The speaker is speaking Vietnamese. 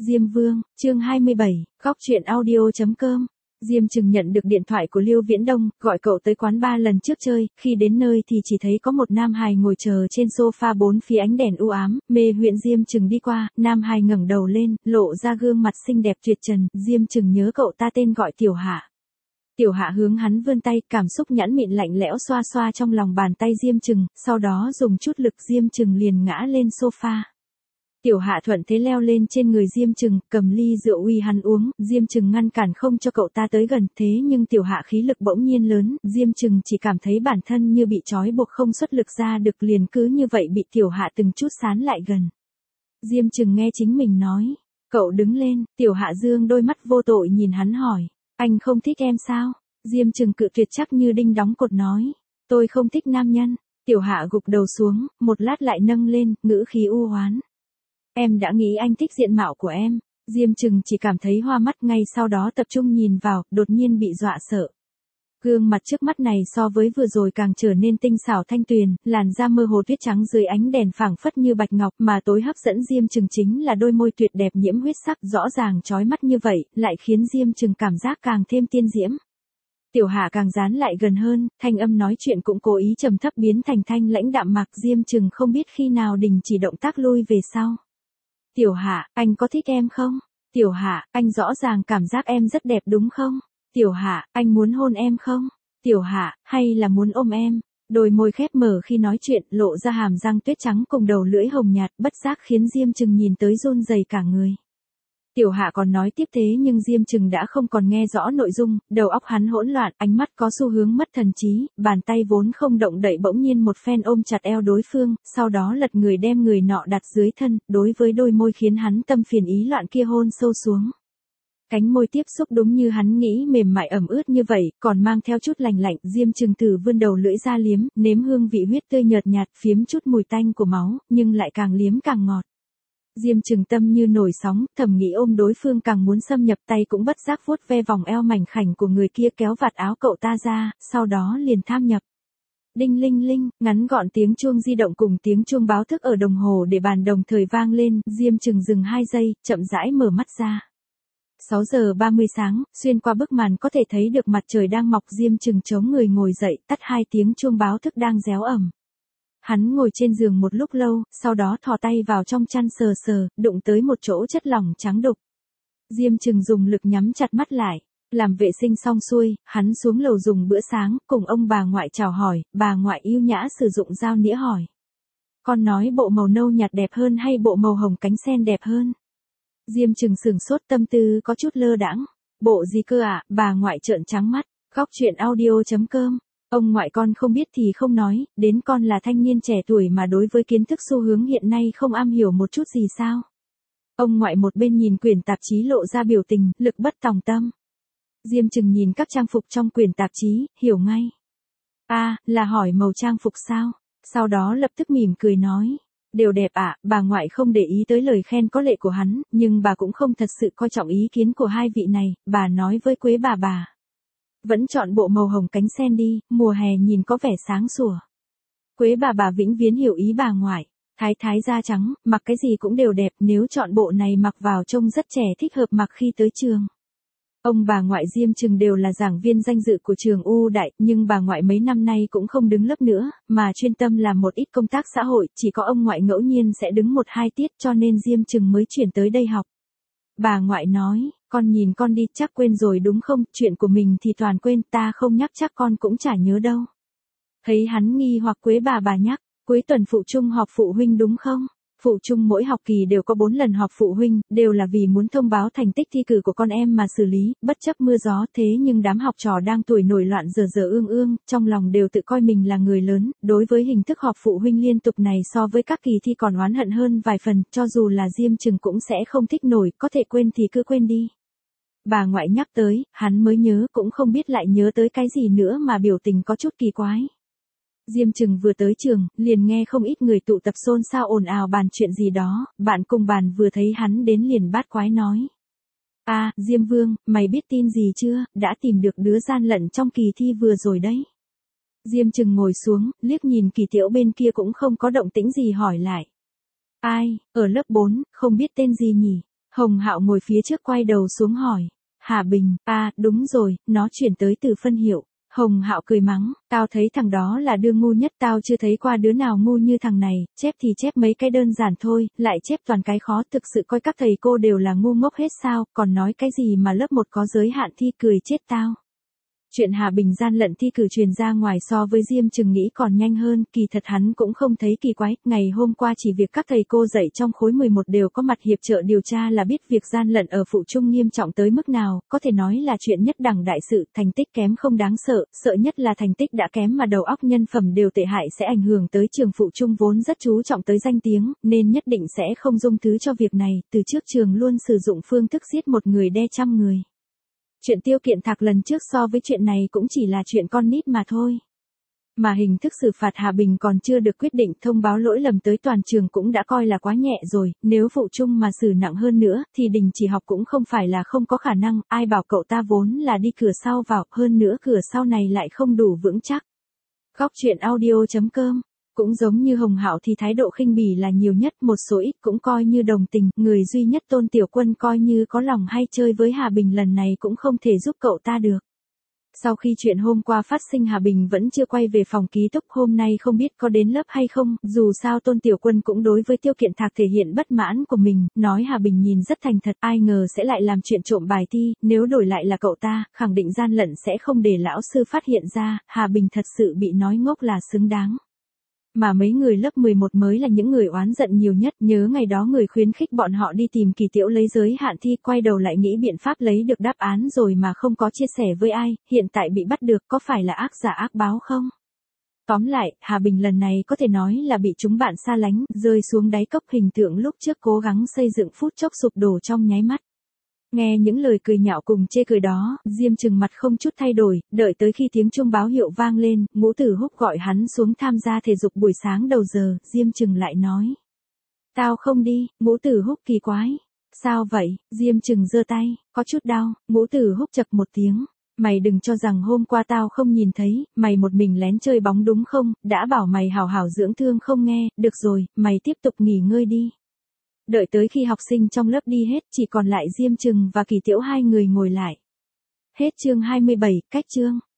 Diêm Vương, chương 27, góc truyện audio.com. Diêm Trừng nhận được điện thoại của Lưu Viễn Đông, gọi cậu tới quán bar lần trước chơi, khi đến nơi thì chỉ thấy có một nam hài ngồi chờ trên sofa bốn phía ánh đèn u ám, mê huyện. Diêm Trừng đi qua, nam hài ngẩng đầu lên, lộ ra gương mặt xinh đẹp tuyệt trần, Diêm Trừng nhớ cậu ta tên gọi Tiểu Hạ. Tiểu Hạ hướng hắn vươn tay, cảm xúc nhẵn mịn lạnh lẽo xoa xoa trong lòng bàn tay Diêm Trừng, sau đó dùng chút lực Diêm Trừng liền ngã lên sofa. Tiểu Hạ thuận thế leo lên trên người Diêm Trừng, cầm ly rượu uy hắn uống, Diêm Trừng ngăn cản không cho cậu ta tới gần, thế nhưng Tiểu Hạ khí lực bỗng nhiên lớn, Diêm Trừng chỉ cảm thấy bản thân như bị trói buộc không xuất lực ra được, liền cứ như vậy bị Tiểu Hạ từng chút sán lại gần. Diêm Trừng nghe chính mình nói, cậu đứng lên. Tiểu Hạ dương đôi mắt vô tội nhìn hắn hỏi, anh không thích em sao? Diêm Trừng cự tuyệt chắc như đinh đóng cột nói, tôi không thích nam nhân. Tiểu Hạ gục đầu xuống, một lát lại nâng lên, ngữ khí u hoán. Em đã nghĩ anh thích diện mạo của em. Diêm Trừng chỉ cảm thấy hoa mắt, ngay sau đó tập trung nhìn vào, đột nhiên bị dọa sợ. Gương mặt trước mắt này so với vừa rồi càng trở nên tinh xảo thanh tuyền, làn da mơ hồ tuyết trắng dưới ánh đèn phảng phất như bạch ngọc, mà tối hấp dẫn Diêm Trừng chính là đôi môi tuyệt đẹp nhiễm huyết sắc, rõ ràng chói mắt như vậy, lại khiến Diêm Trừng cảm giác càng thêm tiên diễm. Tiểu Hạ càng dán lại gần hơn, thanh âm nói chuyện cũng cố ý trầm thấp biến thành thanh lãnh đạm mạc. Diêm Trừng không biết khi nào đình chỉ động tác lui về sau. Tiểu Hạ, anh có thích em không? Tiểu Hạ, anh rõ ràng cảm giác em rất đẹp đúng không? Tiểu Hạ, anh muốn hôn em không? Tiểu Hạ, hay là muốn ôm em? Đôi môi khép mở khi nói chuyện, lộ ra hàm răng tuyết trắng cùng đầu lưỡi hồng nhạt, bất giác khiến Diêm Trừng nhìn tới run rẩy cả người. Tiểu Hạ còn nói tiếp thế nhưng Diêm Trừng đã không còn nghe rõ nội dung, đầu óc hắn hỗn loạn, ánh mắt có xu hướng mất thần trí, bàn tay vốn không động đậy bỗng nhiên một phen ôm chặt eo đối phương, sau đó lật người đem người nọ đặt dưới thân, đối với đôi môi khiến hắn tâm phiền ý loạn kia hôn sâu xuống. Cánh môi tiếp xúc đúng như hắn nghĩ mềm mại ẩm ướt như vậy, còn mang theo chút lành lạnh. Diêm Trừng thử vươn đầu lưỡi ra liếm, nếm hương vị huyết tươi nhợt nhạt, phiếm chút mùi tanh của máu, nhưng lại càng liếm càng ngọt. Diêm Trừng tâm như nổi sóng, thầm nghĩ ôm đối phương càng muốn xâm nhập, tay cũng bất giác vuốt ve vòng eo mảnh khảnh của người kia, kéo vạt áo cậu ta ra, sau đó liền tham nhập. Đinh linh linh, ngắn gọn tiếng chuông di động cùng tiếng chuông báo thức ở đồng hồ để bàn đồng thời vang lên, Diêm Trừng dừng 2 giây, chậm rãi mở mắt ra. 6 giờ 30 sáng, xuyên qua bức màn có thể thấy được mặt trời đang mọc. Diêm Trừng chống người ngồi dậy, tắt 2 tiếng chuông báo thức đang réo ầm. Hắn ngồi trên giường một lúc lâu, sau đó thò tay vào trong chăn sờ sờ, đụng tới một chỗ chất lỏng trắng đục. Diêm Trừng dùng lực nhắm chặt mắt lại. Làm vệ sinh xong xuôi, hắn xuống lầu dùng bữa sáng, cùng ông bà ngoại chào hỏi, bà ngoại yêu nhã sử dụng dao nĩa hỏi. Con nói bộ màu nâu nhạt đẹp hơn hay bộ màu hồng cánh sen đẹp hơn? Diêm Trừng sửng sốt, tâm tư có chút lơ đãng. Bộ gì cơ ạ? Bà ngoại trợn trắng mắt. Góc truyện audio.com. Ông ngoại con không biết thì không nói, đến con là thanh niên trẻ tuổi mà đối với kiến thức xu hướng hiện nay không am hiểu một chút gì sao? Ông ngoại một bên nhìn quyển tạp chí lộ ra biểu tình, lực bất tòng tâm. Diêm Trừng nhìn các trang phục trong quyển tạp chí, hiểu ngay. Là hỏi màu trang phục sao? Sau đó lập tức mỉm cười nói. Đều đẹp ạ. Bà ngoại không để ý tới lời khen có lệ của hắn, nhưng bà cũng không thật sự coi trọng ý kiến của hai vị này, bà nói với Quế bà. Vẫn chọn bộ màu hồng cánh sen đi, mùa hè nhìn có vẻ sáng sủa. Quế bà vĩnh viễn hiểu ý bà ngoại. Thái da trắng, mặc cái gì cũng đều đẹp, nếu chọn bộ này mặc vào trông rất trẻ, thích hợp mặc khi tới trường. Ông bà ngoại Diêm Trừng đều là giảng viên danh dự của trường U Đại, nhưng bà ngoại mấy năm nay cũng không đứng lớp nữa, mà chuyên tâm làm một ít công tác xã hội, chỉ có ông ngoại ngẫu nhiên sẽ đứng 1-2 tiết, cho nên Diêm Trừng mới chuyển tới đây học. Bà ngoại nói, con nhìn con đi, chắc quên rồi đúng không, chuyện của mình thì toàn quên, ta không nhắc chắc con cũng chả nhớ đâu. Thấy hắn nghi hoặc, Quế bà nhắc, cuối tuần phụ trung họp phụ huynh đúng không? Phụ trung mỗi học kỳ đều có 4 lần họp phụ huynh, đều là vì muốn thông báo thành tích thi cử của con em mà xử lý, bất chấp mưa gió. Thế nhưng đám học trò đang tuổi nổi loạn dở ương, trong lòng đều tự coi mình là người lớn, đối với hình thức họp phụ huynh liên tục này so với các kỳ thi còn oán hận hơn vài phần, cho dù là Diêm Trừng cũng sẽ không thích nổi, có thể quên thì cứ quên đi. Bà ngoại nhắc tới, hắn mới nhớ, cũng không biết lại nhớ tới cái gì nữa mà biểu tình có chút kỳ quái. Diêm Trừng vừa tới trường, liền nghe không ít người tụ tập xôn xao ồn ào bàn chuyện gì đó, bạn cùng bàn vừa thấy hắn đến liền bát quái nói. Diêm Vương, mày biết tin gì chưa, đã tìm được đứa gian lận trong kỳ thi vừa rồi đấy. Diêm Trừng ngồi xuống, liếc nhìn Kỳ Tiễu bên kia cũng không có động tĩnh gì hỏi lại. Ai, ở lớp 4, không biết tên gì nhỉ? Hồng Hạo ngồi phía trước quay đầu xuống hỏi. Hà Bình, đúng rồi, nó chuyển tới từ phân hiệu. Hồng Hạo cười mắng, tao thấy thằng đó là đứa ngu nhất, tao chưa thấy qua đứa nào ngu như thằng này, chép thì chép mấy cái đơn giản thôi, lại chép toàn cái khó, thực sự coi các thầy cô đều là ngu ngốc hết sao, còn nói cái gì mà lớp 1 có giới hạn thi, cười chết tao. Chuyện Hà Bình gian lận thi cử truyền ra ngoài so với Diêm Chừng nghĩ còn nhanh hơn, kỳ thật hắn cũng không thấy kỳ quái, ngày hôm qua chỉ việc các thầy cô dạy trong khối 11 đều có mặt hiệp trợ điều tra là biết việc gian lận ở phụ trung nghiêm trọng tới mức nào, có thể nói là chuyện nhất đẳng đại sự, thành tích kém không đáng sợ, sợ nhất là thành tích đã kém mà đầu óc nhân phẩm đều tệ hại sẽ ảnh hưởng tới trường phụ trung vốn rất chú trọng tới danh tiếng, nên nhất định sẽ không dung thứ cho việc này, từ trước trường luôn sử dụng phương thức giết một người đe trăm người. Chuyện Tiêu Kiện Thạc lần trước so với chuyện này cũng chỉ là chuyện con nít mà thôi. Mà hình thức xử phạt Hà Bình còn chưa được quyết định, thông báo lỗi lầm tới toàn trường cũng đã coi là quá nhẹ rồi, nếu phụ trung mà xử nặng hơn nữa thì đình chỉ học cũng không phải là không có khả năng, ai bảo cậu ta vốn là đi cửa sau vào, hơn nữa cửa sau này lại không đủ vững chắc. Góc truyện audio.com. Cũng giống như Hồng Hạo thì thái độ khinh bỉ là nhiều nhất, một số ít cũng coi như đồng tình, người duy nhất Tôn Tiểu Quân coi như có lòng hay chơi với Hà Bình lần này cũng không thể giúp cậu ta được. Sau khi chuyện hôm qua phát sinh Hà Bình vẫn chưa quay về phòng ký túc, hôm nay không biết có đến lớp hay không, dù sao Tôn Tiểu Quân cũng đối với Tiêu Kiện Thạc thể hiện bất mãn của mình, nói Hà Bình nhìn rất thành thật, ai ngờ sẽ lại làm chuyện trộm bài thi, nếu đổi lại là cậu ta, khẳng định gian lận sẽ không để lão sư phát hiện ra, Hà Bình thật sự bị nói ngốc là xứng đáng. Mà mấy người lớp 11 mới là những người oán giận nhiều nhất, nhớ ngày đó người khuyến khích bọn họ đi tìm Kỳ Tiễu lấy giới hạn thi, quay đầu lại nghĩ biện pháp lấy được đáp án rồi mà không có chia sẻ với ai, hiện tại bị bắt được, có phải là ác giả ác báo không? Tóm lại, Hà Bình lần này có thể nói là bị chúng bạn xa lánh, rơi xuống đáy cốc, hình tượng lúc trước cố gắng xây dựng phút chốc sụp đổ trong nháy mắt. Nghe những lời cười nhạo cùng chê cười đó, Diêm Chừng mặt không chút thay đổi, đợi tới khi tiếng chuông báo hiệu vang lên, Ngũ Tử Húc gọi hắn xuống tham gia thể dục buổi sáng đầu giờ, Diêm Chừng lại nói. Tao không đi, Ngũ Tử Húc kỳ quái. Sao vậy? Diêm Chừng giơ tay, có chút đau, Ngũ Tử Húc chậc một tiếng. Mày đừng cho rằng hôm qua tao không nhìn thấy, mày một mình lén chơi bóng đúng không, đã bảo mày hảo hảo dưỡng thương không nghe, được rồi, mày tiếp tục nghỉ ngơi đi. Đợi tới khi học sinh trong lớp đi hết, chỉ còn lại Diêm Chừng và Kỳ Tiễu hai người ngồi lại. Hết chương 27, cách chương.